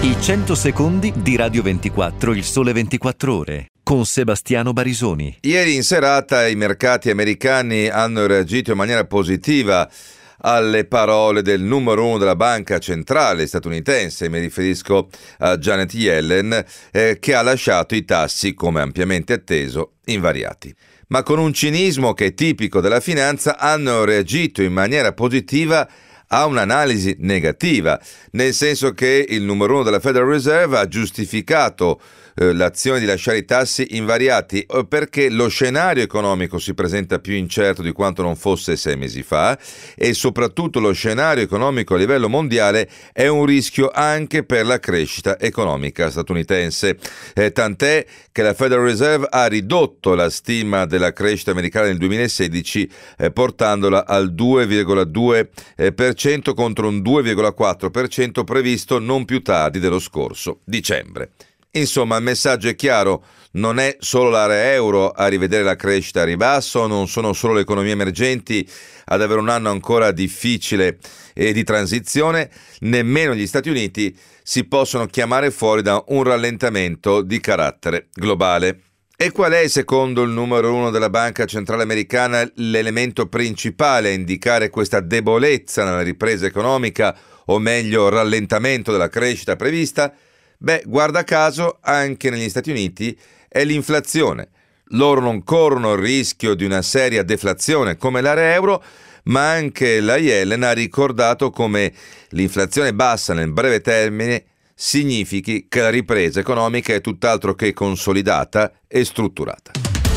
I 100 secondi di Radio 24, il Sole 24 Ore, con Sebastiano Barisoni. Ieri in serata i mercati americani hanno reagito in maniera positiva alle parole del numero uno della banca centrale statunitense, mi riferisco a Janet Yellen, che ha lasciato i tassi, come ampiamente atteso, invariati. Ma con un cinismo che è tipico della finanza hanno reagito in maniera positiva a un'analisi negativa, nel senso che il numero uno della Federal Reserve ha giustificato l'azione di lasciare i tassi invariati perché lo scenario economico si presenta più incerto di quanto non fosse 6 mesi fa e soprattutto lo scenario economico a livello mondiale è un rischio anche per la crescita economica statunitense. Tant'è che la Federal Reserve ha ridotto la stima della crescita americana nel 2016 portandola al 2,2% contro un 2,4% previsto non più tardi dello scorso dicembre. Insomma, il messaggio è chiaro, non è solo l'area euro a rivedere la crescita a ribasso, non sono solo le economie emergenti ad avere un anno ancora difficile e di transizione, nemmeno gli Stati Uniti si possono chiamare fuori da un rallentamento di carattere globale. E qual è, secondo il numero uno della Banca Centrale Americana, l'elemento principale a indicare questa debolezza nella ripresa economica, o meglio rallentamento della crescita prevista? Beh, guarda caso, anche negli Stati Uniti è l'inflazione. Loro non corrono il rischio di una seria deflazione come l'area euro, ma anche la Yellen ha ricordato come l'inflazione bassa nel breve termine significhi che la ripresa economica è tutt'altro che consolidata e strutturata.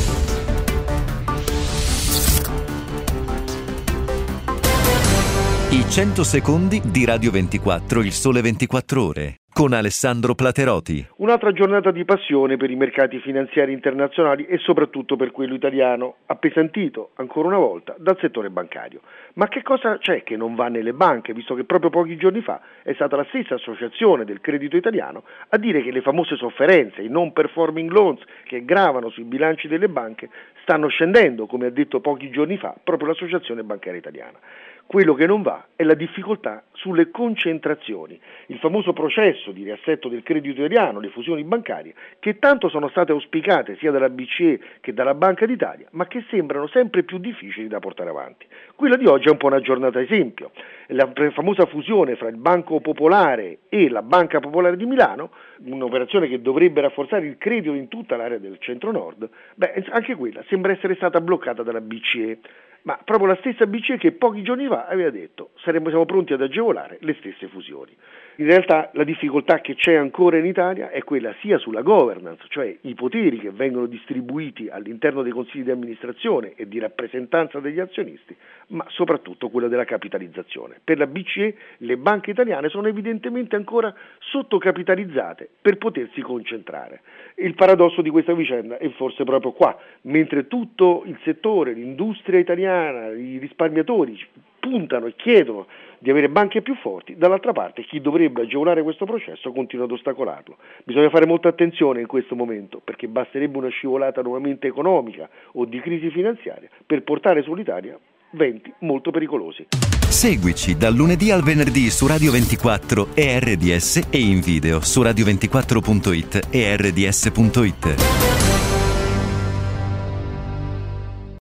I 100 secondi di Radio 24, il Sole 24 Ore, con Alessandro Plateroti. Un'altra giornata di passione per i mercati finanziari internazionali e soprattutto per quello italiano, appesantito ancora una volta dal settore bancario. Ma che cosa c'è che non va nelle banche, visto che proprio pochi giorni fa è stata la stessa associazione del credito italiano a dire che le famose sofferenze, i non performing loans che gravano sui bilanci delle banche stanno scendendo, come ha detto pochi giorni fa proprio l'associazione bancaria italiana. Quello che non va è la difficoltà sulle concentrazioni, il famoso processo di riassetto del credito italiano, le fusioni bancarie, che tanto sono state auspicate sia dalla BCE che dalla Banca d'Italia, ma che sembrano sempre più difficili da portare avanti. Quella di oggi è un po' una giornata esempio. La famosa fusione fra il Banco Popolare e la Banca Popolare di Milano, un'operazione che dovrebbe rafforzare il credito in tutta l'area del centro-nord, anche quella sembra essere stata bloccata dalla BCE. Ma proprio la stessa BCE che pochi giorni fa aveva detto siamo pronti ad agevolare le stesse fusioni. In realtà la difficoltà che c'è ancora in Italia è quella sia sulla governance, cioè i poteri che vengono distribuiti all'interno dei consigli di amministrazione e di rappresentanza degli azionisti, ma soprattutto quella della capitalizzazione. Per la BCE le banche italiane sono evidentemente ancora sottocapitalizzate per potersi concentrare. Il paradosso di questa vicenda è forse proprio qua, mentre tutto il settore, l'industria italiana, i risparmiatori puntano e chiedono di avere banche più forti, dall'altra parte chi dovrebbe agevolare questo processo continua ad ostacolarlo. Bisogna fare molta attenzione in questo momento, perché basterebbe una scivolata nuovamente economica o di crisi finanziaria per portare sull'Italia venti molto pericolosi. Seguici dal lunedì al venerdì su Radio 24 e RDS e in video su radio24.it e rds.it.